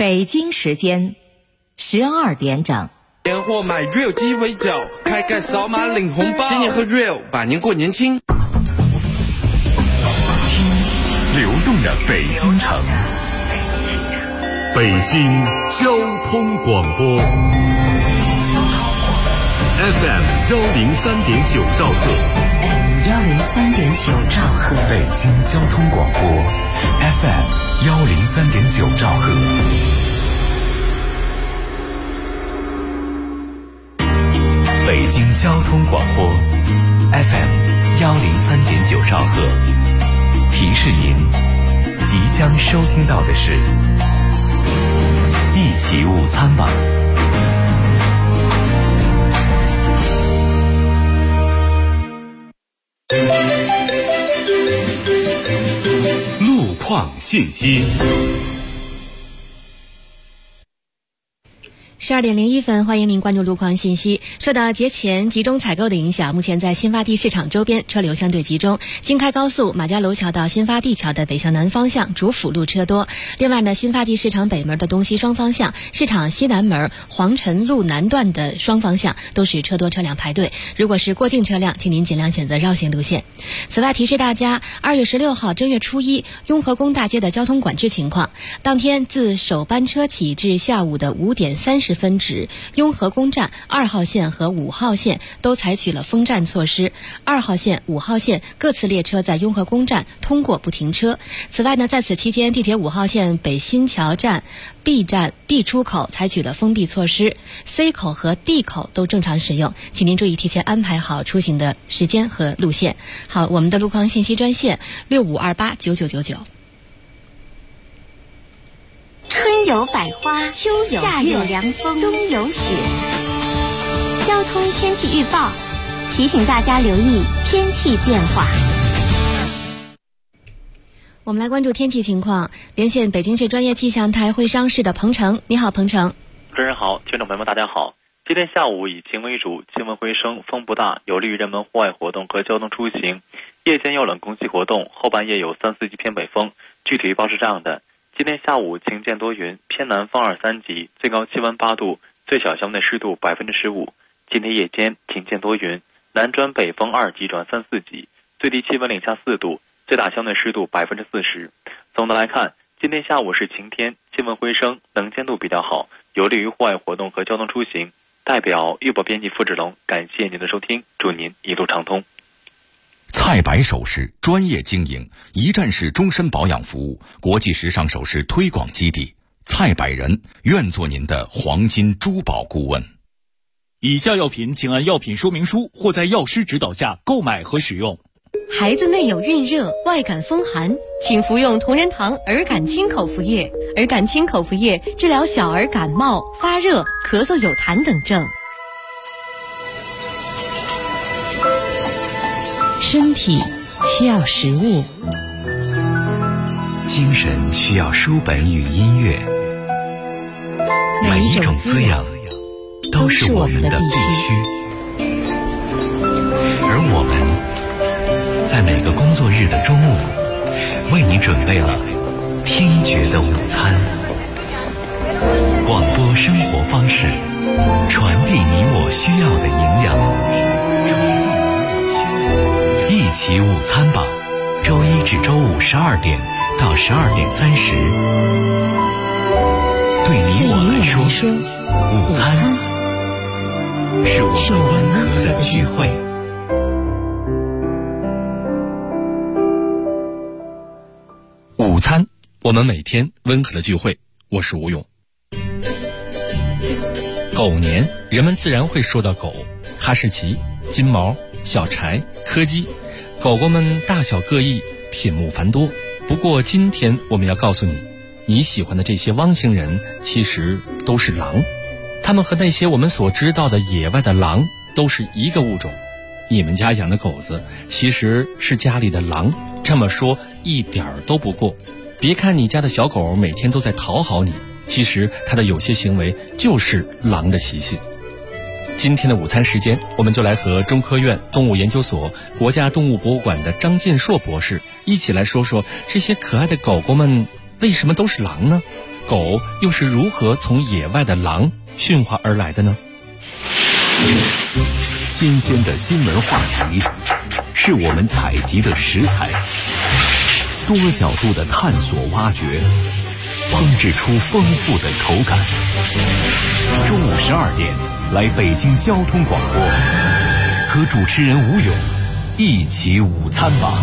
北京时间12点整。 年货买 Real 鸡尾酒，开盖扫码领红包，新年喝 Real， 百年过年轻。 听流动的北京城，北京交通广播 FM 103.9兆赫 103.9兆赫， 北京交通广播 FM 103.9兆赫。北京交通广播 FM 103.9兆赫，提示您即将收听到的是一起午餐吧。路况信息。 12点01分，欢迎您关注路况信息。受到节前集中采购的影响，目前在新发地市场周边车流相对集中。新开高速马家楼桥到新发地桥的北向南方向主辅路车多。另外呢，新发地市场北门的东西双方向、市场西南门黄辰路南段的双方向都是车多车辆排队。如果是过境车辆，请您尽量选择绕行路线。此外，提示大家，2月16号正月初一，雍和宫大街的交通管制情况。当天自首班车起至下午的5点30分止，雍和宫站2号线和5号线都采取了封站措施。2号线、5号线各次列车在雍和宫站通过不停车。此外呢，在此期间，地铁5号线北新桥站 B 站 B 出口采取了封闭措施， C 口和 D 口都正常使用，请您注意提前安排好出行的时间和路线。好，我们的路况信息专线65289999。 春有百花，秋有夏有凉风，冬有雪。交通天气预报提醒大家留意天气变化。 我们来关注天气情况，连线北京市专业气象台会商室的彭程。你好，彭程。 主持人好，听众朋友们大家好。今天下午以晴为主，气温回升，风不大，有利于人们户外活动和交通出行。夜间有冷空气活动，后半夜有3-4级偏北风。具体预报是这样的：今天下午晴间多云，偏南风2-3级，最高气温8度，最小相对湿度15%。今天夜间晴间多云，南转北风2级转3-4级，最低气温零下4度，最大相对湿度40%。总的来看，今天下午是晴天，气温回升，能见度比较好，有利于户外活动和交通出行。代表预报编辑付志龙，感谢您的收听，祝您一路畅通。 菜百首饰专业经营，一站式终身保养服务，国际时尚首饰推广基地，菜百人愿做您的黄金珠宝顾问。 以下药品请按药品说明书或在药师指导下购买和使用。 孩子内有孕热、外感风寒，请服用同仁堂儿感清口服液。儿感清口服液治疗小儿感冒、发热、咳嗽有痰等症。 身体需要食物， 精神需要书本与音乐，每一种滋养都是我们的必须。而我们在每个工作日的中午，为你准备了听觉的午餐。广播生活方式，传递你我需要的营养。一起午餐吧，周一至周五12点到12点30。对你我来说，午餐是我们温和的聚会。 午餐，我们每天温和的聚会。我是吴勇。狗年，人们自然会说到狗，哈士奇、金毛、小柴、柯基，狗狗们大小各异，品目繁多。不过今天我们要告诉你，你喜欢的这些汪星人其实都是狼，它们和那些我们所知道的野外的狼都是一个物种。你们家养的狗子其实是家里的狼，这么说一点儿都不过。别看你家的小狗每天都在讨好你，其实它的有些行为就是狼的习性。今天的午餐时间，我们就来和中科院动物研究所国家动物博物馆的张建硕博士一起来说说这些可爱的狗狗们为什么都是狼呢？ 狗又是如何从野外的狼驯化而来的呢？ 新鲜的新闻话题是我们采集的食材，多角度的探索挖掘，烹制出丰富的口感。中午12点，来北京交通广播，和主持人吴勇一起午餐吧。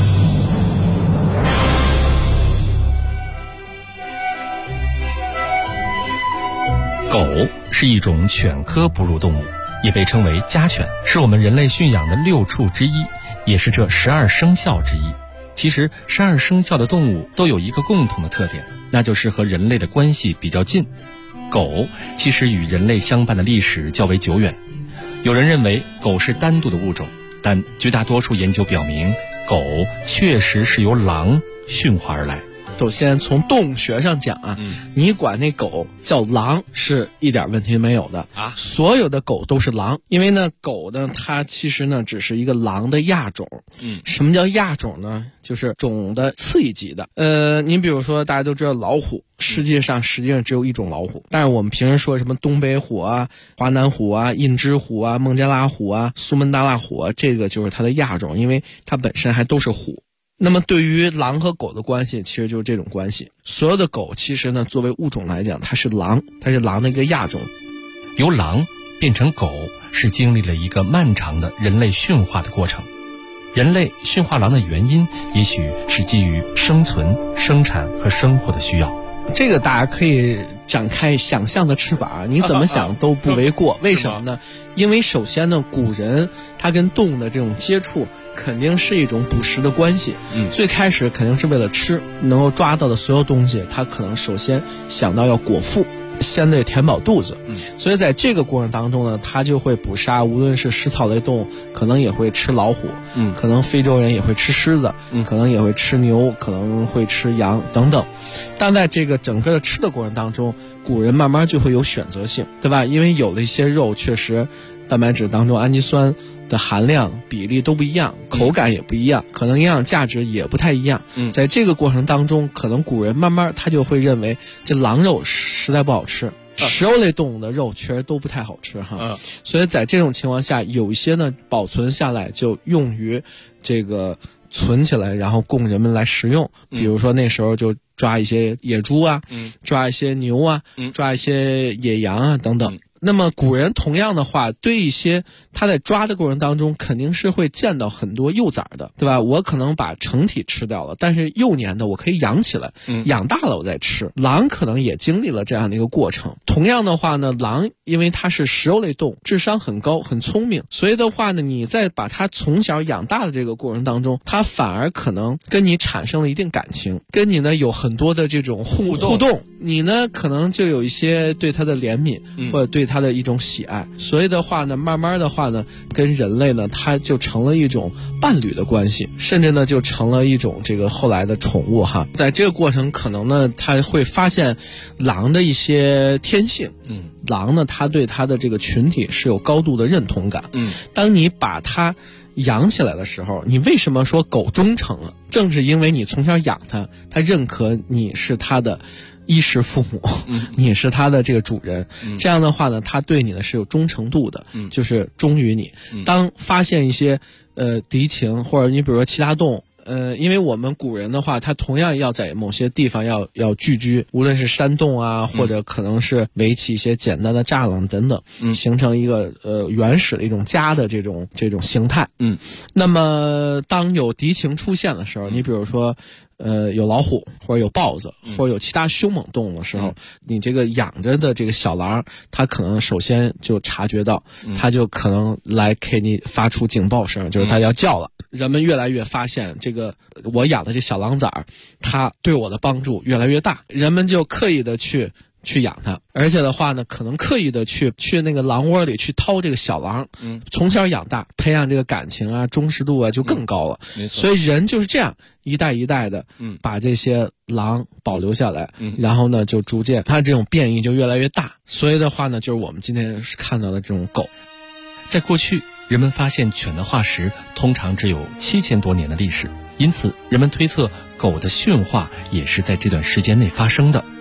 狗是一种犬科哺乳动物，也被称为家犬，是我们人类驯养的6畜之一，也是这12生肖之一。其实12生肖的动物都有一个共同的特点，那就是和人类的关系比较近。狗其实与人类相伴的历史较为久远，有人认为狗是单独的物种，但绝大多数研究表明，狗确实是由狼驯化而来。 首先从动物学上讲啊，你管那狗叫狼是一点问题没有的啊，所有的狗都是狼，因为呢狗呢它其实呢只是一个狼的亚种。什么叫亚种呢？就是种的次一级的。你比如说大家都知道老虎，世界上实际上只有一种老虎，但是我们平时说什么东北虎啊、华南虎啊、印支虎啊、孟加拉虎啊、苏门答腊虎啊，这个就是它的亚种，因为它本身还都是虎。那么对于狼和狗的关系，其实就是这种关系。所有的狗其实呢，作为物种来讲，它是狼的一个亚种。 由狼变成狗是经历了一个漫长的人类驯化的过程。人类驯化狼的原因，也许是基于生存、生产和生活的需要。 这个大家可以展开想象的翅膀，你怎么想都不为过。为什么呢？因为首先呢，古人他跟动物的这种接触肯定是一种捕食的关系。最开始肯定是为了吃，能够抓到的所有东西，他可能首先想到要果腹，先得填饱肚子。所以在这个过程当中呢，他就会捕杀，无论是食草类动物，可能也会吃老虎，可能非洲人也会吃狮子，可能也会吃牛，可能会吃羊等等。但在这个整个的吃的过程当中，古人慢慢就会有选择性，对吧？因为有的一些肉确实蛋白质当中氨基酸的含量比例都不一样，口感也不一样，可能营养价值也不太一样。在这个过程当中，可能古人慢慢他就会认为这狼肉实在不好吃，食肉类动物的肉确实都不太好吃哈。所以在这种情况下，有一些呢保存下来就用于这个存起来，然后供人们来食用。比如说那时候就抓一些野猪啊，抓一些牛啊，抓一些野羊啊等等。那么古人同样的话，对一些他在抓的过程当中肯定是会见到很多幼崽的，对吧？我可能把成体吃掉了，但是幼年的我可以养起来，养大了我再吃。狼可能也经历了这样的一个过程。同样的话呢，狼因为它是食肉类动物，智商很高很聪明，所以的话呢，你在把它从小养大的这个过程当中，它反而可能跟你产生了一定感情，跟你呢有很多的这种互动，你呢可能就有一些对它的怜悯，或者对它的一种喜爱。所以的话呢，慢慢的话呢，跟人类呢它就成了一种伴侣的关系，甚至呢就成了一种这个后来的宠物哈。在这个过程可能呢它会发现狼的一些天性，狼呢它对它的这个群体是有高度的认同感。当你把它养起来的时候，你为什么说狗忠诚了？正是因为你从小养它，它认可你是它的衣食父母，你是它的这个主人，这样的话呢，它对你呢是有忠诚度的，就是忠于你。当发现一些敌情，或者你比如说其他动物，因为我们古人的话，他同样要在某些地方要聚居，无论是山洞啊，或者可能是围起一些简单的栅栏等等，形成一个原始的一种家的这种形态。那么当有敌情出现的时候，你比如说有老虎或者有豹子或者有其他凶猛动物的时候，你这个养着的这个小狼，它可能首先就察觉到，它就可能来给你发出警报声，就是它要叫了。人们越来越发现这个我养的这小狼崽儿，它对我的帮助越来越大，人们就刻意的去养它，而且的话呢，可能刻意的去那个狼窝里去掏这个小狼，从小养大，培养这个感情啊、忠实度啊就更高了。所以人就是这样一代一代的把这些狼保留下来，然后呢就逐渐它这种变异就越来越大。所以的话呢，就是我们今天看到的这种狗。 在过去，人们发现犬的化石通常只有7000多年的历史，因此人们推测狗的驯化也是在这段时间内发生的。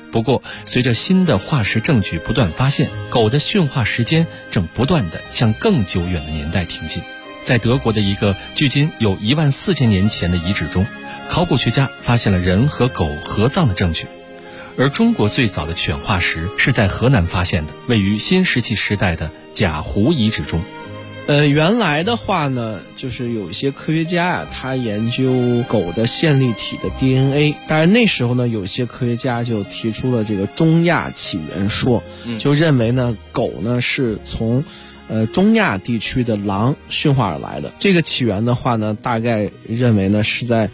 不过，随着新的化石证据不断发现，狗的驯化时间正不断地向更久远的年代挺进。在德国的一个距今有14000年前的遗址中，考古学家发现了人和狗合葬的证据。而中国最早的犬化石是在河南发现的，位于新石器时代的贾湖遗址中。 原来的话呢，就是有一些科学家啊，他研究狗的线粒体的 DNA。当然那时候呢，有些科学家就提出了这个中亚起源说，就认为呢，狗呢是从中亚地区的狼驯化而来的。这个起源的话呢，大概认为呢是在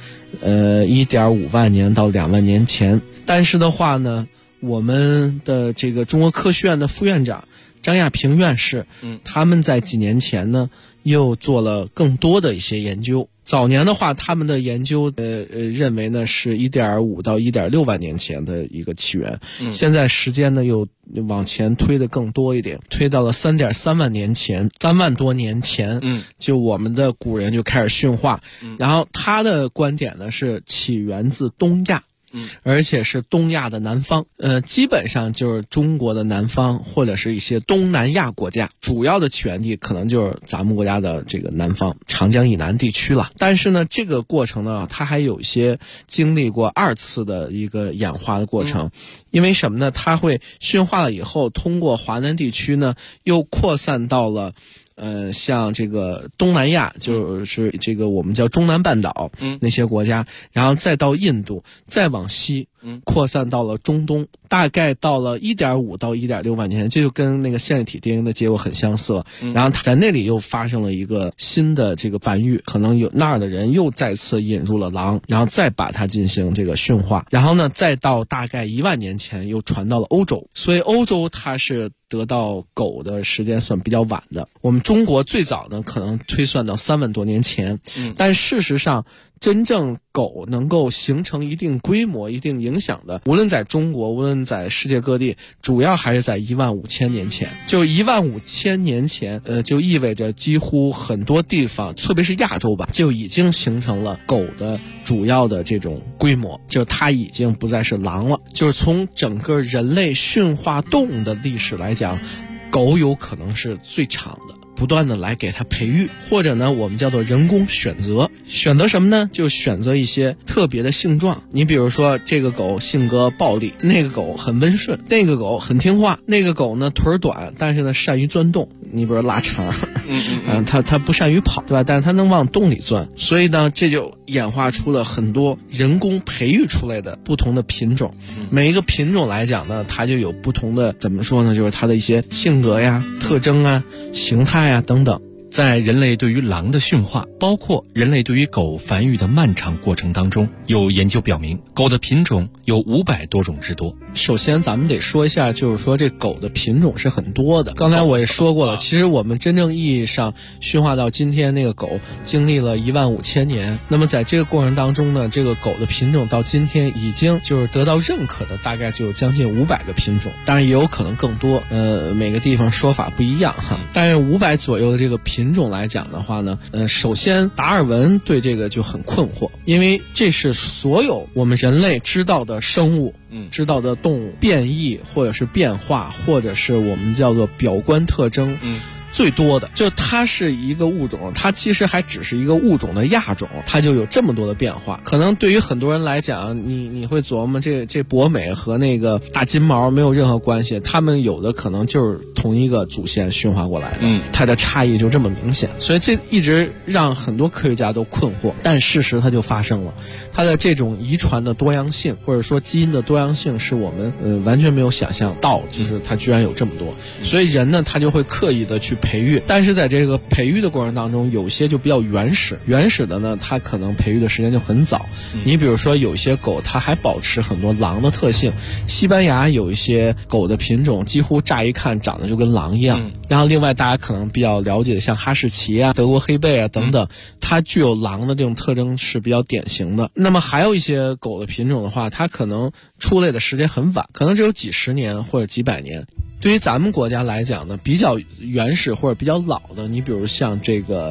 1.5万年到2万年前。但是的话呢，我们的这个中国科学院的副院长张亚平院士，他们在几年前呢又做了更多的一些研究。早年的话，他们的研究认为呢是1.5到1.6万年前的一个起源。现在时间呢又往前推的更多一点，推到了3.3万年前，3万多年前，就我们的古人就开始驯化。然后他的观点呢是起源自东亚。而且是东亚的南方，基本上就是中国的南方或者是一些东南亚国家，主要的起源地可能就是咱们国家的这个南方长江以南地区了。但是呢，这个过程呢，它还有一些经历过2次的一个演化的过程。因为什么呢？它会驯化了以后，通过华南地区呢，又扩散到了像这个东南亚，就是这个我们叫中南半岛那些国家，然后再到印度，再往西扩散到了中东，大概到了1.5到1.6万年前，这就跟那个线粒体 DNA 的结果很相似了。然后在那里又发生了一个新的这个繁育，可能有那儿的人又再次引入了狼，然后再把它进行这个驯化，然后呢再到大概1万年前又传到了欧洲，所以欧洲它是得到狗的时间算比较晚的。我们中国最早呢可能推算到3万多年前，但事实上真正狗能够形成一定规模、一定影响的，无论在中国，无论在世界各地，主要还是在15000年前。就15000年前，就意味着几乎很多地方，特别是亚洲吧，就已经形成了狗的主要的这种规模，就它已经不再是狼了。就是从整个人类驯化动物的历史来讲，狗有可能是最长的。不断的来给它培育，或者呢我们叫做人工选择。选择什么呢？就选择一些特别的性状。你比如说这个狗性格暴力，那个狗很温顺，那个狗很听话，那个狗呢腿短，但是呢善于钻洞。你比如拉肠，它不善于跑，对吧？但是它能往洞里钻，所以呢这就演化出了很多人工培育出来的不同的品种。每一个品种来讲呢，它就有不同的，怎么说呢，就是它的一些性格呀、特征啊、形态啊等等。 在人类对于狼的驯化，包括人类对于狗繁育的漫长过程当中，有研究表明，狗的品种有500多种之多。 首先咱们得说一下，就是说这狗的品种是很多的。刚才我也说过了，其实我们真正意义上驯化到今天那个狗经历了15000年，那么在这个过程当中呢，这个狗的品种到今天已经就是得到认可的大概就有将近500个品种，当然也有可能更多，每个地方说法不一样哈。但是500左右的这个品种来讲的话呢，首先达尔文对这个就很困惑，因为这是所有我们人类知道的生物，知道的动物变异或者是变化，或者是我们叫做表观特征，最多的，就它是一个物种，它其实还只是一个物种的亚种，它就有这么多的变化。可能对于很多人来讲，你会琢磨这博美和那个大金毛没有任何关系，他们有的可能就是同一个祖先驯化过来的，它的差异就这么明显，所以这一直让很多科学家都困惑。但事实它就发生了，它的这种遗传的多样性，或者说基因的多样性，是我们完全没有想象到，就是它居然有这么多。所以人呢，他就会刻意的去培育，但是在这个培育的过程当中，有些就比较原始的呢，它可能培育的时间就很早。你比如说有一些狗，它还保持很多狼的特性。西班牙有一些狗的品种，几乎乍一看长得就跟狼一样。然后另外大家可能比较了解的，像哈士奇啊、德国黑背啊等等，它具有狼的这种特征是比较典型的。那么还有一些狗的品种的话，它可能出类的时间很晚，可能只有几十年或者几百年。对于咱们国家来讲呢，比较原始或者比较老的，你比如像这个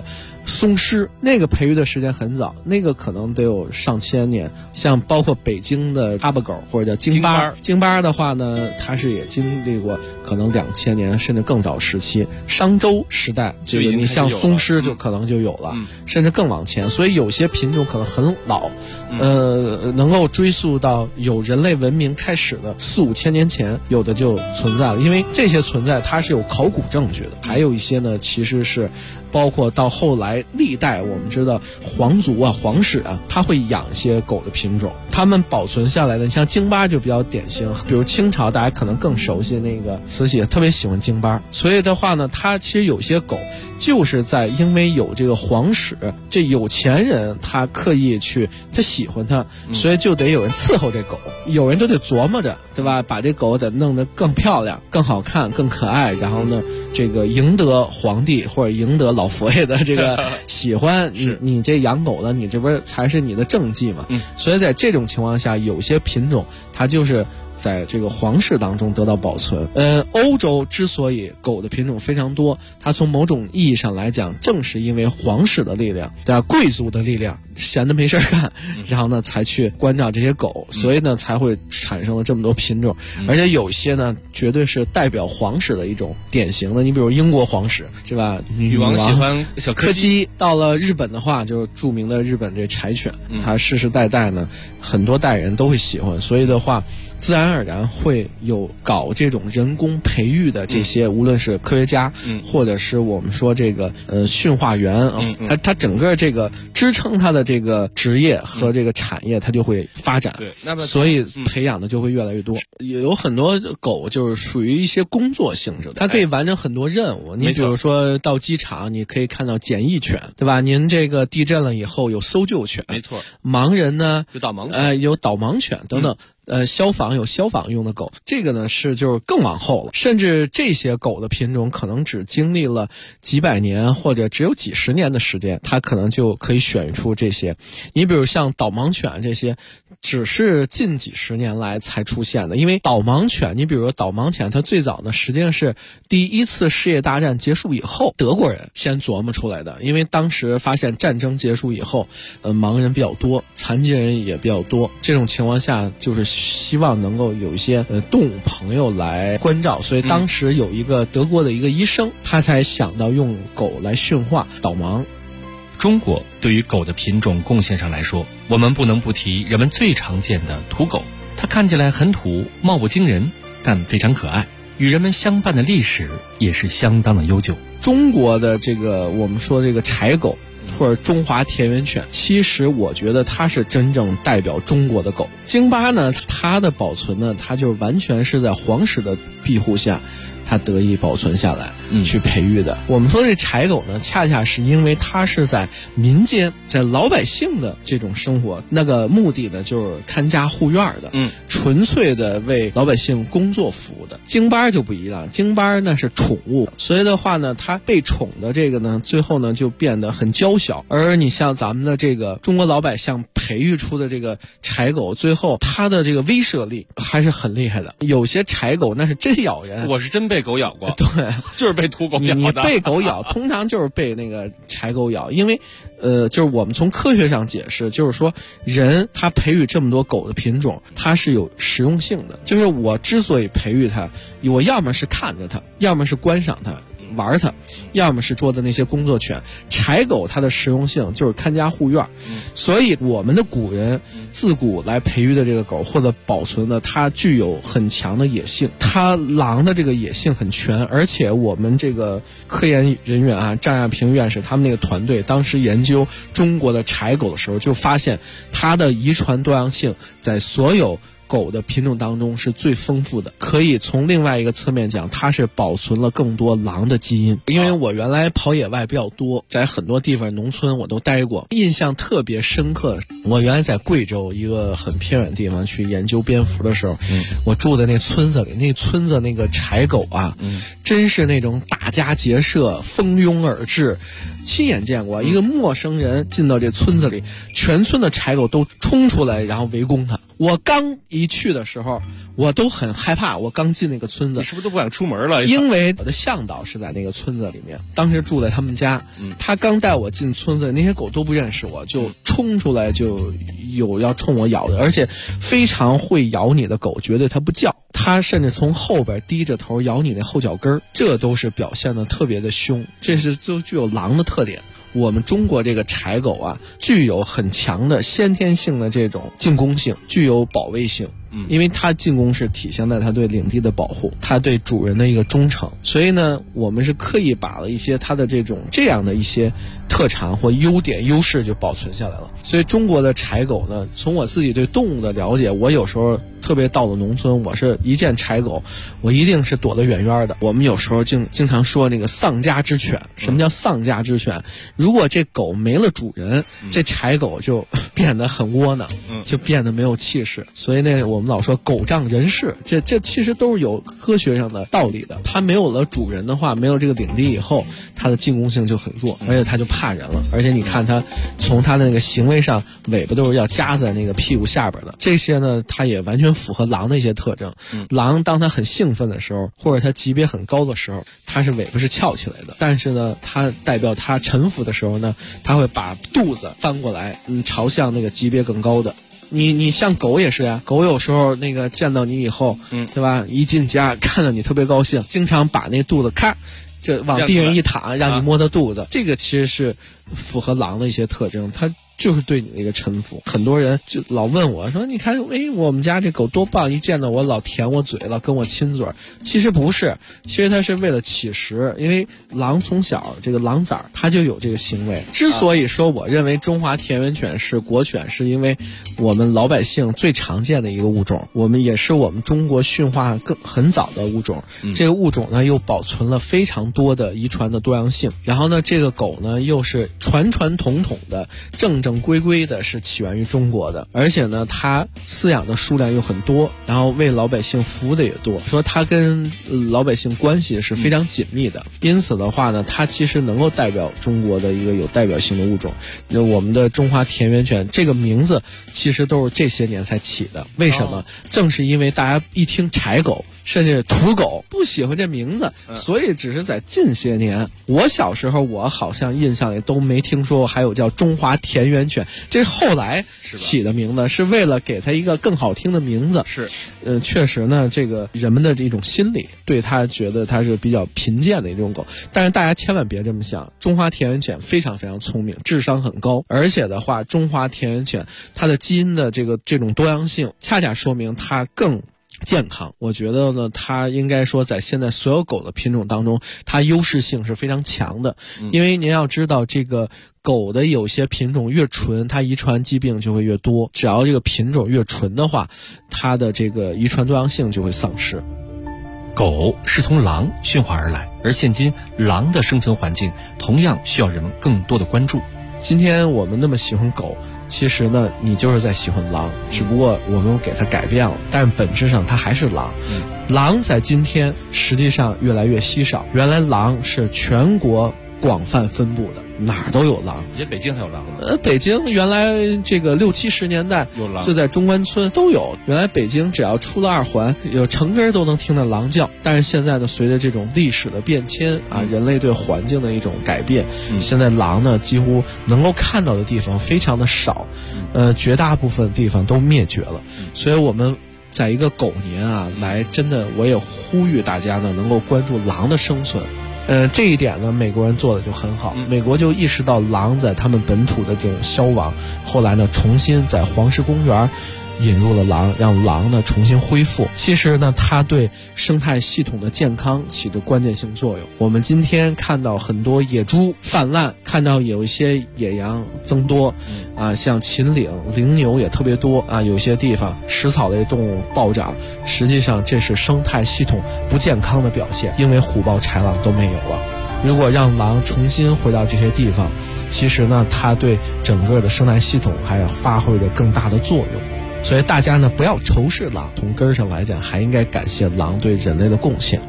松狮，那个培育的时间很早，那个可能得有上千年。像包括北京的哈巴狗或者叫京巴，京巴的话呢，它是也经历过可能2000年甚至更早时期，商周时代，这个你像松狮就可能就有了，甚至更往前。所以有些品种可能很老，能够追溯到有人类文明开始的4、5千年前，有的就存在了。因为这些存在它是有考古证据的，还有一些呢其实是包括到后来历代我们知道皇族啊、皇室啊，他会养一些狗的品种，他们保存下来的，像京巴就比较典型。比如清朝大家可能更熟悉那个慈禧特别喜欢京巴，所以的话呢，它其实有些狗就是在因为有这个皇室，这有钱人他刻意去他喜欢它，所以就得有人伺候这狗，有人就得琢磨着，对吧？把这狗得弄得更漂亮、更好看、更可爱，然后呢，这个赢得皇帝或者赢得老佛爷的这个喜欢。你这养狗的，你这不是才是你的政绩嘛？所以在这种情况下，有些品种它就是在这个皇室当中得到保存。欧洲之所以狗的品种非常多，它从某种意义上来讲，正是因为皇室的力量，对吧？贵族的力量，闲得没事干，然后呢才去关照这些狗，所以呢才会产生了这么多品种。而且有些呢，绝对是代表皇室的一种典型的。你比如英国皇室，是吧？ 女王喜欢小柯基。 到了日本的话，就是著名的日本这柴犬，它世世代代呢，很多代人都会喜欢，所以的话，自然而然会有搞这种人工培育的这些，无论是科学家，或者是我们说这个驯化员，它整个这个支撑它的这个职业和这个产业，它就会发展。 对，那么所以培养的就会越来越多。有很多狗就是属于一些工作性质的，它可以完成很多任务。你比如说到机场，你可以看到检疫犬，对吧？您这个地震了以后有搜救犬， 没错。 盲人呢有导盲犬， 有导盲犬等等。消防有消防用的狗，这个呢是就是更往后了，甚至这些狗的品种可能只经历了几百年或者只有几十年的时间，它可能就可以选出这些。你比如像导盲犬这些，只是近几十年来才出现的。因为导盲犬，你比如说导盲犬，它最早呢实际上是第一次世界大战结束以后，德国人先琢磨出来的。因为当时发现战争结束以后，盲人比较多，残疾人也比较多，这种情况下就是希望能够有一些动物朋友来关照，所以当时有一个德国的一个医生，他才想到用狗来驯化导盲。 中国对于狗的品种贡献上来说，我们不能不提人们最常见的土狗。它看起来很土，貌不惊人，但非常可爱，与人们相伴的历史也是相当的悠久。 中国的这个我们说这个柴狗或者中华田园犬，其实我觉得它是真正代表中国的狗。京巴呢，它的保存呢，它就完全是在皇室的庇护下，它得以保存下来，去培育的。我们说这柴狗呢，恰恰是因为它是在民间，在老百姓的这种生活，那个目的呢，就是看家护院的，纯粹的为老百姓工作服务的。京巴就不一样，京巴呢是宠物，所以的话呢，它被宠的这个呢，最后呢就变得很娇小。而你像咱们的这个中国老百姓培育出的这个柴狗，最后它的这个威慑力还是很厉害的。有些柴狗那是真咬人， 我是真被狗咬过， 对， 就是被土狗咬的。 你被狗咬，通常就是被那个柴狗咬，因为就是我们从科学上解释，就是说人他培育这么多狗的品种，它是有实用性的。就是我之所以培育它，我要么是看着它，要么是观赏它玩它，要么是说的那些工作犬。柴狗它的实用性就是看家护院，所以我们的古人自古来培育的这个狗或者保存的，它具有很强的野性，它狼的这个野性很全。而且我们这个科研人员啊，张亚平院士他们那个团队当时研究中国的柴狗的时候，就发现它的遗传多样性在所有狗的品种当中是最丰富的。可以从另外一个侧面讲，它是保存了更多狼的基因。因为我原来跑野外比较多，在很多地方农村我都待过，印象特别深刻。我原来在贵州一个很偏远的地方去研究蝙蝠的时候，我住在那村子里，那村子那个柴狗啊，真是那种打家劫舍，蜂拥而至。亲眼见过一个陌生人进到这村子里，全村的柴狗都冲出来，然后围攻他。 我刚一去的时候，我都很害怕。我刚进那个村子， 你是不是都不想出门了？ 因为我的向导是在那个村子里面，当时住在他们家。他刚带我进村子，那些狗都不认识我，就冲出来就有要冲我咬的，而且非常会咬你的狗，绝对它不叫，它甚至从后边低着头咬你那后脚跟，这都是表现的特别的凶，这是就具有狼的特点。我们中国这个柴狗啊，具有很强的先天性的这种进攻性，具有保卫性。因为它进攻是体现在它对领地的保护，它对主人的一个忠诚，所以呢，我们是刻意把了一些它的这样的一些特长或优点优势就保存下来了。所以中国的柴狗呢，从我自己对动物的了解，我有时候特别到了农村，我是一见柴狗，我一定是躲得远远的。我们有时候经常说那个丧家之犬，什么叫丧家之犬？如果这狗没了主人，这柴狗就变得很窝囊，就变得没有气势。所以呢，我们老说狗仗人势，这其实都是有科学上的道理的。它没有了主人的话，没有这个领地以后，它的进攻性就很弱，而且它就怕人了。而且你看它从它的那个行为上，尾巴都是要夹在那个屁股下边的。这些呢，它也完全符合狼的一些特征。狼当它很兴奋的时候，或者它级别很高的时候，它是尾巴是翘起来的。但是呢，它代表它臣服的时候呢，它会把肚子翻过来，朝向那个级别更高的。你像狗也是呀，狗有时候那个见到你以后，对吧？一进家看到你特别高兴，经常把那肚子咔就往地上一躺，让你摸它肚子。这个其实是符合狼的一些特征，它就是对你的一个臣服。很多人就老问我说，你看我们家这狗多棒，一见到我老舔我嘴了，跟我亲嘴。其实不是，其实它是为了乞食。因为狼从小这个狼崽它就有这个行为。之所以说我认为中华田园犬是国犬，是因为我们老百姓最常见的一个物种，我们也是我们中国驯化很早的物种。这个物种呢又保存了非常多的遗传的多样性，然后呢这个狗呢又是传统的正规的是起源于中国的，而且呢它饲养的数量又很多，然后为老百姓服务的也多，说它跟老百姓关系是非常紧密的。因此的话呢，它其实能够代表中国的一个有代表性的物种。我们的中华田园犬这个名字其实都是这些年才起的。为什么？正是因为大家一听柴狗甚至土狗不喜欢这名字，所以只是在近些年，我小时候我好像印象里都没听说还有叫中华田园犬，这是后来起的名字，是为了给它一个更好听的名字。 是， 确实呢，这个人们的这种心理对它觉得它是比较贫贱的一种狗，但是大家千万别这么想，中华田园犬非常非常聪明，智商很高，而且的话，中华田园犬它的基因的这种多样性，恰恰说明它更健康。我觉得呢，它应该说在现在所有狗的品种当中，它优势性是非常强的。因为您要知道，这个狗的有些品种越纯，它遗传疾病就会越多。只要这个品种越纯的话，它的这个遗传多样性就会丧失。 狗是从狼驯化而来，而现今狼的生存环境同样需要人们更多的关注。 今天我们那么喜欢狗，其实呢，你就是在喜欢狼，只不过我们给它改变了，但是本质上它还是狼。狼在今天实际上越来越稀少，原来狼是全国广泛分布的，哪儿都有狼。 也北京还有狼呢。 北京原来这个60、70年代有狼， 就在中关村都有。原来北京只要出了2环，有成根都能听到狼叫。但是现在呢，随着这种历史的变迁啊，人类对环境的一种改变，现在狼呢几乎能够看到的地方非常的少，绝大部分地方都灭绝了。所以我们在一个狗年啊，真的我也呼吁大家呢能够关注狼的生存。这一点呢，美国人做的就很好。美国就意识到狼在他们本土的这种消亡，后来呢，重新在黄石公园引入了狼，让狼呢重新恢复。其实呢，它对生态系统的健康起着关键性作用。我们今天看到很多野猪泛滥，看到有一些野羊增多，像秦岭、羚牛也特别多啊，有些地方食草类动物暴涨，实际上这是生态系统不健康的表现，因为虎豹豺狼都没有了。如果让狼重新回到这些地方，其实呢，它对整个的生态系统还要发挥着更大的作用。所以大家呢不要仇视狼，从根儿上来讲，还应该感谢狼对人类的贡献。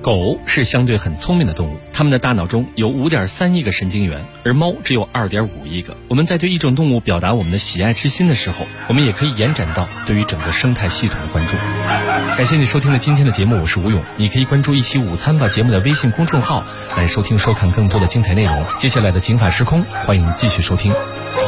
狗是相对很聪明的动物，它们的大脑中有5.3亿个神经元，而猫只有2.5亿个。我们在对一种动物表达我们的喜爱之心的时候，我们也可以延展到对于整个生态系统的关注。感谢你收听了今天的节目，我是吴勇。你可以关注一期午餐吧节目的微信公众号来收听收看更多的精彩内容。接下来的警法时空，欢迎继续收听。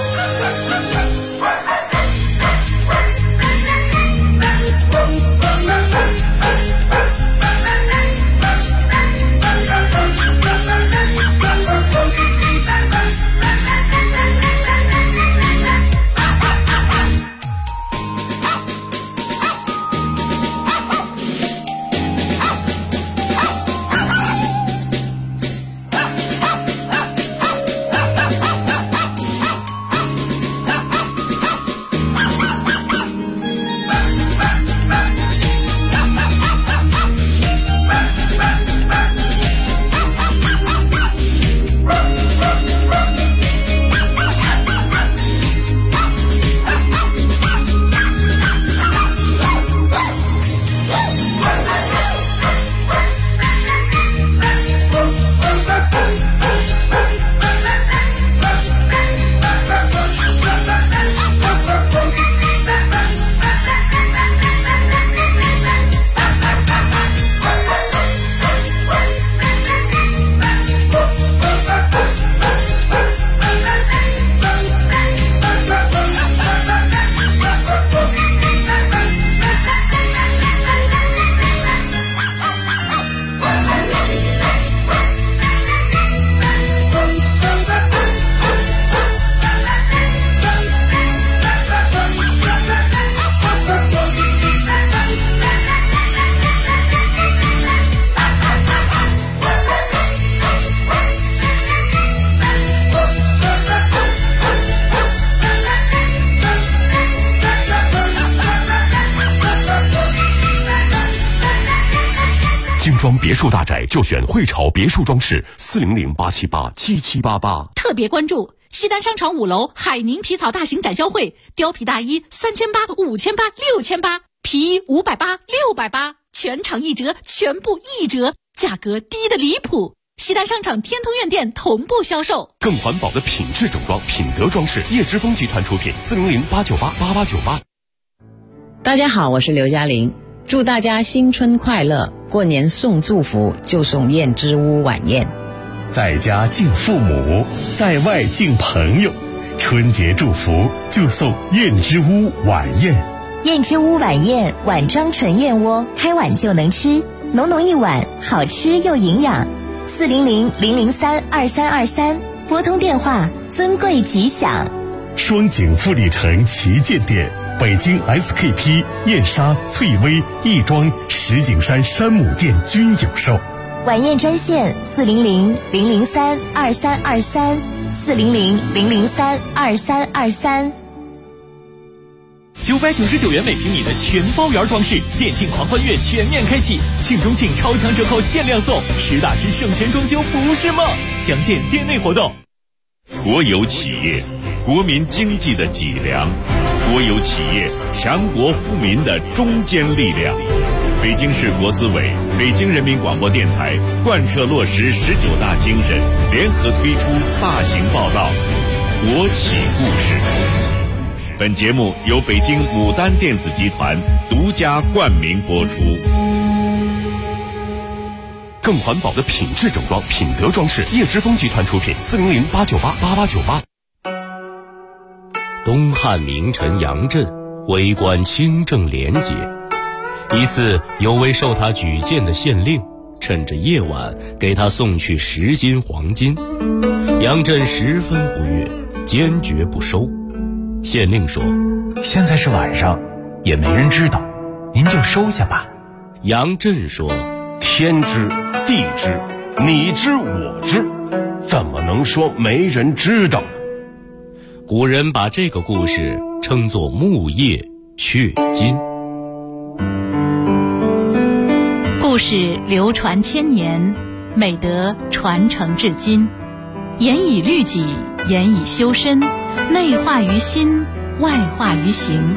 精装别墅大宅就选汇潮别墅装饰，400-878-7788。 特别关注西单商场5楼海宁皮草大型展销会，貂皮大衣3800、5800、6800，皮衣580、680，全场1折，全部1折，价格低的离谱。西单商场天通苑店同步销售。 更环保的品质整装，品德装饰，叶之峰集团出品，400-898-8898。 大家好，我是刘嘉玲，祝大家新春快乐！过年送祝福就送燕之屋晚宴， 在家敬父母，在外敬朋友，春节祝福就送燕之屋晚宴。 燕之屋晚宴，碗装纯燕窝，开碗就能吃，浓浓一碗，好吃又营养。400-003-2323，拨通电话，尊贵吉祥。 双井富力城旗舰店，北京 SKP、燕莎、翠微、亦庄、石景山山姆店均有售。 晚宴专线400-003-2323， 400-003-2323。 999元每平米的全包圆装饰，电竞狂欢月全面开启，庆中庆超强折扣限量送，实打实省钱装修不是梦。详见店内活动。 国有企业，国民经济的脊梁；国有企业，强国富民的中坚力量。北京市国资委、北京人民广播电台贯彻落实19大精神，联合推出大型报道《国企故事》。本节目由北京牡丹电子集团独家冠名播出。 更环保的品质整装，品德装饰，叶之峰集团出品，400-898-8898。 东汉名臣杨震为官清正廉洁，一次有位受他举荐的县令趁着夜晚给他送去10斤黄金，杨震十分不悦，坚决不收。县令说：“ 现在是晚上，也没人知道，您就收下吧。” 杨震说：“ 天知地知，你知我知，怎么能说没人知道？” 古人把这个故事称作木叶雀金。 故事流传千年，美德传承至今，严以律己，严以修身，内化于心，外化于行，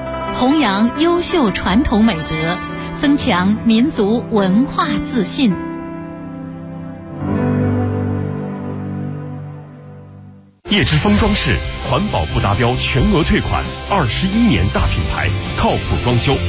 弘扬优秀传统美德，增强民族文化自信， 叶之峰装饰，环保不达标全额退款，21年大品牌，靠谱装修。